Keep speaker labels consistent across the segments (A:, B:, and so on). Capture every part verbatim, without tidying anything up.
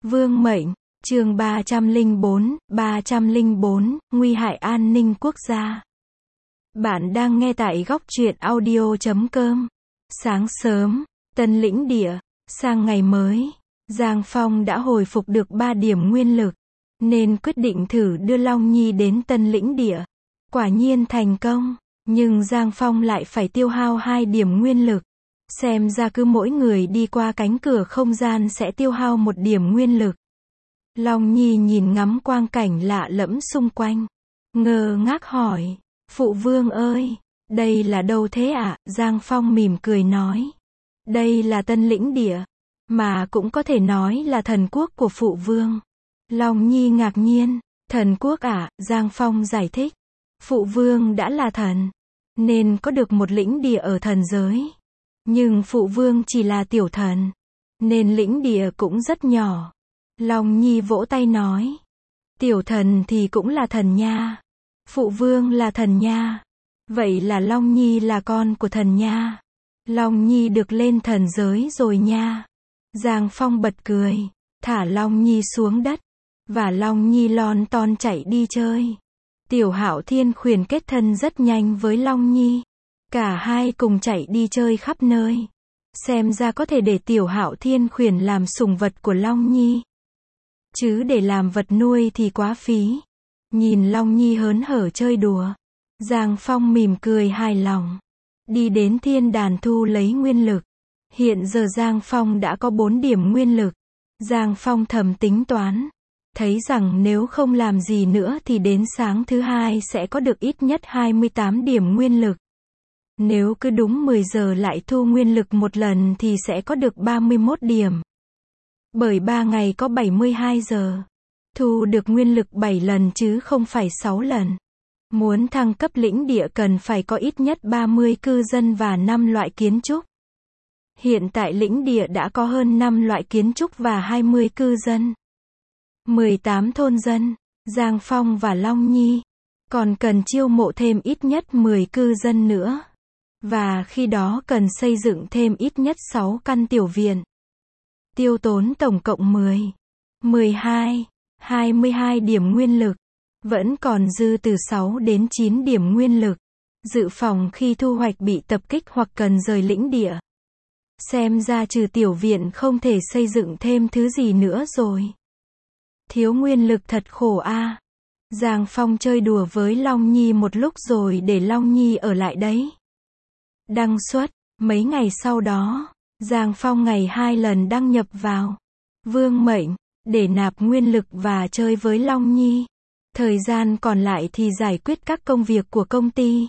A: Vương mệnh, chương ba trăm lẻ bốn, ba trăm lẻ bốn, nguy hại an ninh quốc gia. Bạn đang nghe tại góc truyện audio chấm com. Sáng sớm, Tân Lĩnh Địa, sang ngày mới, Giang Phong đã hồi phục được ba điểm nguyên lực, nên quyết định thử đưa Long Nhi đến Tân Lĩnh Địa. Quả nhiên thành công, nhưng Giang Phong lại phải tiêu hao hai điểm nguyên lực. Xem ra cứ mỗi người đi qua cánh cửa không gian sẽ tiêu hao một điểm nguyên lực. Long Nhi nhìn ngắm quang cảnh lạ lẫm xung quanh, ngơ ngác hỏi, Phụ Vương ơi, đây là đâu thế ạ? À? Giang Phong mỉm cười nói, đây là Tân Lĩnh Địa, mà cũng có thể nói là thần quốc của Phụ Vương. Long Nhi ngạc nhiên, thần quốc ạ? À? Giang Phong giải thích, Phụ Vương đã là thần, nên có được một lĩnh địa ở thần giới. Nhưng Phụ Vương chỉ là tiểu thần, nên lĩnh địa cũng rất nhỏ. Long Nhi vỗ tay nói, tiểu thần thì cũng là thần nha. Phụ Vương là thần nha. Vậy là Long Nhi là con của thần nha. Long Nhi được lên thần giới rồi nha. Giang Phong bật cười, thả Long Nhi xuống đất, và Long Nhi lon ton chạy đi chơi. Tiểu Hạo Thiên khuyển kết thân rất nhanh với Long Nhi. Cả hai cùng chạy đi chơi khắp nơi. Xem ra có thể để Tiểu Hạo Thiên khuyển làm sủng vật của Long Nhi. Chứ để làm vật nuôi thì quá phí. Nhìn Long Nhi hớn hở chơi đùa, Giang Phong mỉm cười hài lòng. Đi đến thiên đàn thu lấy nguyên lực. Hiện giờ Giang Phong đã có bốn điểm nguyên lực. Giang Phong thầm tính toán, thấy rằng nếu không làm gì nữa thì đến sáng thứ hai sẽ có được ít nhất hai mươi tám điểm nguyên lực. Nếu cứ đúng mười giờ lại thu nguyên lực một lần thì sẽ có được ba mươi mốt điểm. Bởi ba ngày có bảy mươi hai giờ. Thu được nguyên lực bảy lần chứ không phải sáu lần. Muốn thăng cấp lĩnh địa cần phải có ít nhất ba mươi cư dân và năm loại kiến trúc. Hiện tại lĩnh địa đã có hơn năm loại kiến trúc và hai mươi cư dân. mười tám thôn dân, Giang Phong và Long Nhi. Còn cần chiêu mộ thêm ít nhất mười cư dân nữa. Và khi đó cần xây dựng thêm ít nhất sáu căn tiểu viện. Tiêu tốn tổng cộng mười, mười hai, hai mươi hai điểm nguyên lực. Vẫn còn dư từ sáu đến chín điểm nguyên lực. Dự phòng khi thu hoạch bị tập kích hoặc cần rời lĩnh địa. Xem ra trừ tiểu viện không thể xây dựng thêm thứ gì nữa rồi. Thiếu nguyên lực thật khổ a. À. Giang Phong chơi đùa với Long Nhi một lúc rồi để Long Nhi ở lại đấy. Đăng xuất, mấy ngày sau đó, Giang Phong ngày hai lần đăng nhập vào Vương mệnh, để nạp nguyên lực và chơi với Long Nhi. Thời gian còn lại thì giải quyết các công việc của công ty.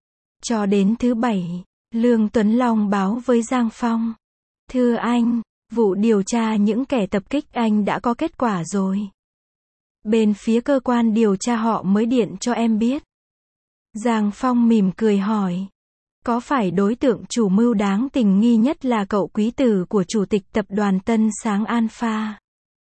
A: Cho đến thứ bảy, Lương Tuấn Long báo với Giang Phong. Thưa anh, vụ điều tra những kẻ tập kích anh đã có kết quả rồi. Bên phía cơ quan điều tra họ mới điện cho em biết. Giang Phong mỉm cười hỏi. Có phải đối tượng chủ mưu đáng tình nghi nhất là cậu quý tử của chủ tịch tập đoàn Tân Sáng Alpha?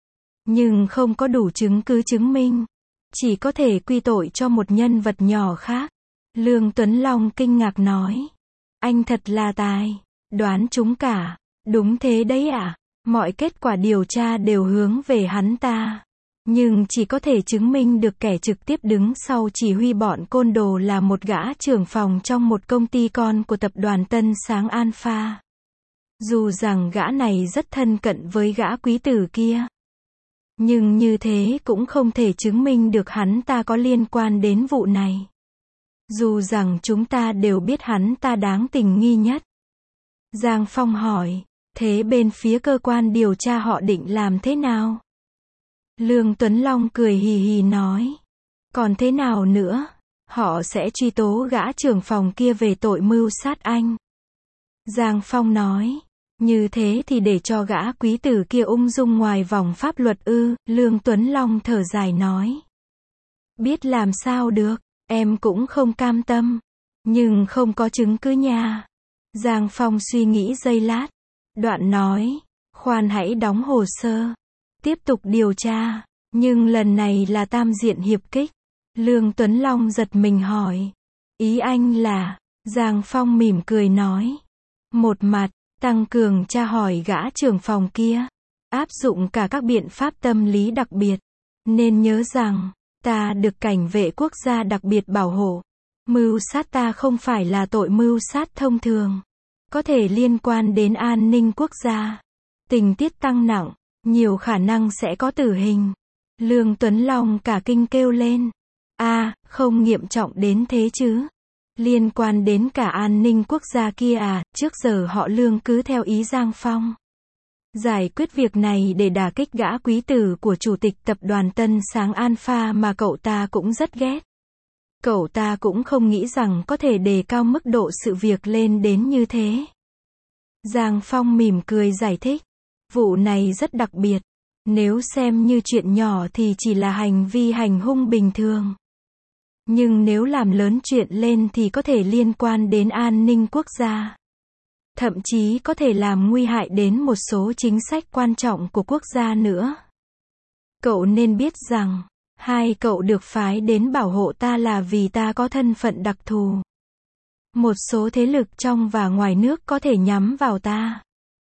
A: Nhưng không có đủ chứng cứ chứng minh. Chỉ có thể quy tội cho một nhân vật nhỏ khác. Lương Tuấn Long kinh ngạc nói. Anh thật là tài. Đoán chúng cả. Đúng thế đấy ạ. À? Mọi kết quả điều tra đều hướng về hắn ta. Nhưng chỉ có thể chứng minh được kẻ trực tiếp đứng sau chỉ huy bọn côn đồ là một gã trưởng phòng trong một công ty con của tập đoàn Tân Sáng Alpha. Dù rằng gã này rất thân cận với gã quý tử kia. Nhưng như thế cũng không thể chứng minh được hắn ta có liên quan đến vụ này. Dù rằng chúng ta đều biết hắn ta đáng tình nghi nhất. Giang Phong hỏi, thế bên phía cơ quan điều tra họ định làm thế nào? Lương Tuấn Long cười hì hì nói. Còn thế nào nữa? Họ sẽ truy tố gã trưởng phòng kia về tội mưu sát anh. Giang Phong nói. Như thế thì để cho gã quý tử kia ung dung ngoài vòng pháp luật ư? Lương Tuấn Long thở dài nói. Biết làm sao được, em cũng không cam tâm. Nhưng không có chứng cứ nha. Giang Phong suy nghĩ giây lát. Đoạn nói. Khoan hãy đóng hồ sơ. Tiếp tục điều tra. Nhưng lần này là tam diện hiệp kích. Lương Tuấn Long giật mình hỏi. Ý anh là? Giang Phong mỉm cười nói. Một mặt, tăng cường tra hỏi gã trưởng phòng kia. áp dụng cả các biện pháp tâm lý đặc biệt. Nên nhớ rằng, ta được cảnh vệ quốc gia đặc biệt bảo hộ. Mưu sát ta không phải là tội mưu sát thông thường. Có thể liên quan đến an ninh quốc gia. Tình tiết tăng nặng, nhiều khả năng sẽ có tử hình. Lương Tuấn Long cả kinh kêu lên. A, à, không nghiêm trọng đến thế chứ. Liên quan đến cả an ninh quốc gia kia à, trước giờ họ Lương cứ theo ý Giang Phong. Giải quyết việc này để đả kích gã quý tử của chủ tịch tập đoàn Tân Sáng Alpha mà cậu ta cũng rất ghét. Cậu ta cũng không nghĩ rằng có thể đề cao mức độ sự việc lên đến như thế. Giang Phong mỉm cười giải thích. Vụ này rất đặc biệt. Nếu xem như chuyện nhỏ thì chỉ là hành vi hành hung bình thường. Nhưng nếu làm lớn chuyện lên thì có thể liên quan đến an ninh quốc gia. Thậm chí có thể làm nguy hại đến một số chính sách quan trọng của quốc gia nữa. Cậu nên biết rằng, hai cậu được phái đến bảo hộ ta là vì ta có thân phận đặc thù. Một số thế lực trong và ngoài nước có thể nhắm vào ta,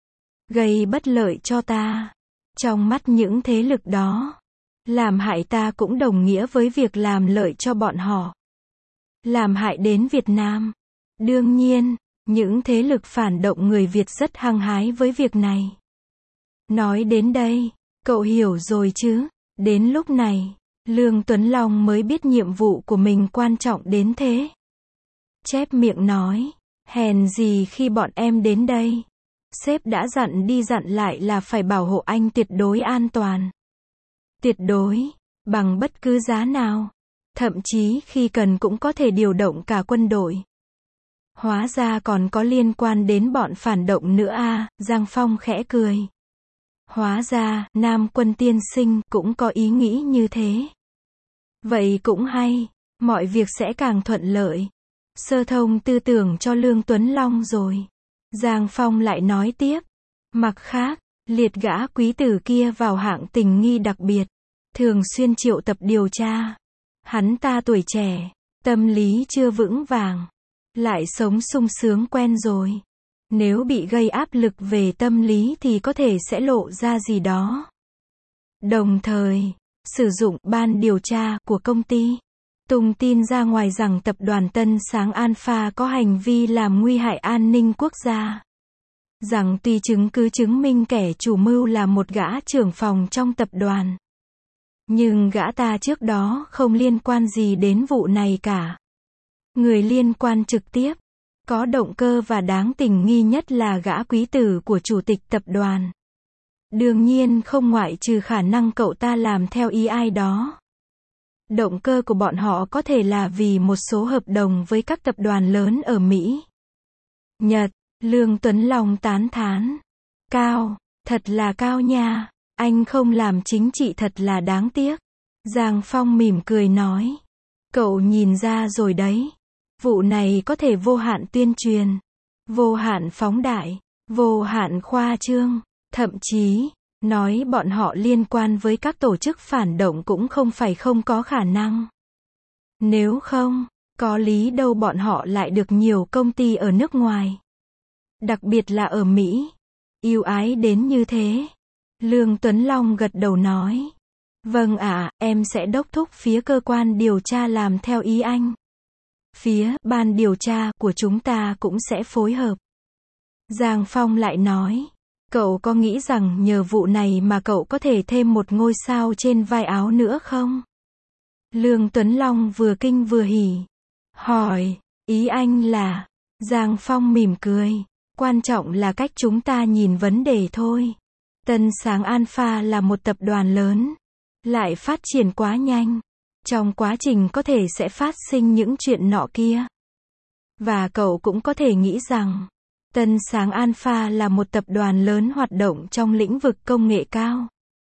A: gây bất lợi cho ta. Trong mắt những thế lực đó, làm hại ta cũng đồng nghĩa với việc làm lợi cho bọn họ. Làm hại đến Việt Nam. Đương nhiên, những thế lực phản động người Việt rất hăng hái với việc này. Nói đến đây, cậu hiểu rồi chứ? Đến lúc này, Lương Tuấn Long mới biết nhiệm vụ của mình quan trọng đến thế. Chép miệng nói, hèn gì khi bọn em đến đây. Sếp đã dặn đi dặn lại là phải bảo hộ anh tuyệt đối an toàn. Tuyệt đối, bằng bất cứ giá nào. Thậm chí khi cần cũng có thể điều động cả quân đội. Hóa ra còn có liên quan đến bọn phản động nữa à, Giang Phong khẽ cười. Hóa ra, Nam Quân tiên sinh cũng có ý nghĩ như thế. Vậy cũng hay, mọi việc sẽ càng thuận lợi. Sơ thông tư tưởng cho Lương Tuấn Long rồi. Giang Phong lại nói tiếp. Mặt khác, liệt gã quý tử kia vào hạng tình nghi đặc biệt. Thường xuyên triệu tập điều tra. Hắn ta tuổi trẻ, tâm lý chưa vững vàng. Lại sống sung sướng quen rồi. Nếu bị gây áp lực về tâm lý thì có thể sẽ lộ ra gì đó. Đồng thời, sử dụng ban điều tra của công ty. Tung tin ra ngoài rằng tập đoàn Tân Sáng Alpha có hành vi làm nguy hại an ninh quốc gia. Rằng tuy chứng cứ chứng minh kẻ chủ mưu là một gã trưởng phòng trong tập đoàn. Nhưng gã ta trước đó không liên quan gì đến vụ này cả. Người liên quan trực tiếp, có động cơ và đáng tình nghi nhất là gã quý tử của chủ tịch tập đoàn. Đương nhiên không ngoại trừ khả năng cậu ta làm theo ý ai đó. Động cơ của bọn họ có thể là vì một số hợp đồng với các tập đoàn lớn ở Mỹ. Nhật, Lương Tuấn Long tán thán. Cao, thật là cao nha, anh không làm chính trị thật là đáng tiếc. Giang Phong mỉm cười nói. Cậu nhìn ra rồi đấy. Vụ này có thể vô hạn tuyên truyền, vô hạn phóng đại, vô hạn khoa trương, thậm chí, nói bọn họ liên quan với các tổ chức phản động cũng không phải không có khả năng. Nếu không, có lý đâu bọn họ lại được nhiều công ty ở nước ngoài. Đặc biệt là ở Mỹ. Yêu ái đến như thế. Lương Tuấn Long gật đầu nói. Vâng ạ, à, em sẽ đốc thúc phía cơ quan điều tra làm theo ý anh. Phía ban điều tra của chúng ta cũng sẽ phối hợp. Giang Phong lại nói. Cậu có nghĩ rằng nhờ vụ này mà cậu có thể thêm một ngôi sao trên vai áo nữa không? Lương Tuấn Long vừa kinh vừa hỉ. Hỏi, ý anh là... Giang Phong mỉm cười. Quan trọng là cách chúng ta nhìn vấn đề thôi. Tân Sáng Alpha là một tập đoàn lớn. Lại phát triển quá nhanh. Trong quá trình có thể sẽ phát sinh những chuyện nọ kia. Và cậu cũng có thể nghĩ rằng, Tân Sáng Alpha là một tập đoàn lớn hoạt động trong lĩnh vực công nghệ cao.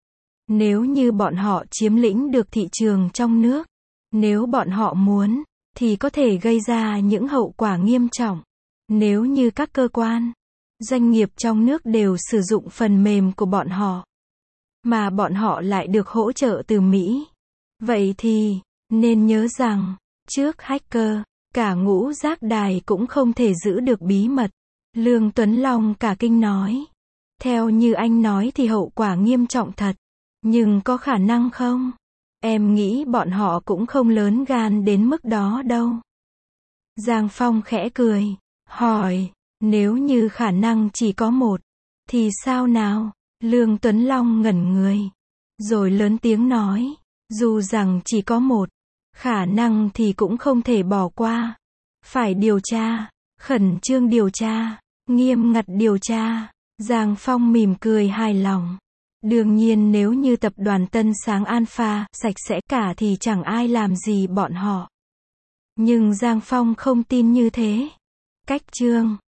A: Nếu như bọn họ chiếm lĩnh được thị trường trong nước, nếu bọn họ muốn, thì có thể gây ra những hậu quả nghiêm trọng. Nếu như các cơ quan, doanh nghiệp trong nước đều sử dụng phần mềm của bọn họ, mà bọn họ lại được hỗ trợ từ Mỹ. Vậy thì, nên nhớ rằng, trước hacker, cả ngũ giác đài cũng không thể giữ được bí mật. Lương Tuấn Long cả kinh nói. Theo như anh nói thì hậu quả nghiêm trọng thật. Nhưng có khả năng không? Em nghĩ bọn họ cũng không lớn gan đến mức đó đâu. Giang Phong khẽ cười, hỏi, nếu như khả năng chỉ có một, thì sao nào? Lương Tuấn Long ngẩn người, rồi lớn tiếng nói, dù rằng chỉ có một khả năng thì cũng không thể bỏ qua. Phải điều tra, khẩn trương điều tra, nghiêm ngặt điều tra. Giang Phong mỉm cười hài lòng. Đương nhiên nếu như tập đoàn Tân Sáng Alpha sạch sẽ cả thì chẳng ai làm gì bọn họ. Nhưng Giang Phong không tin như thế. Cách chương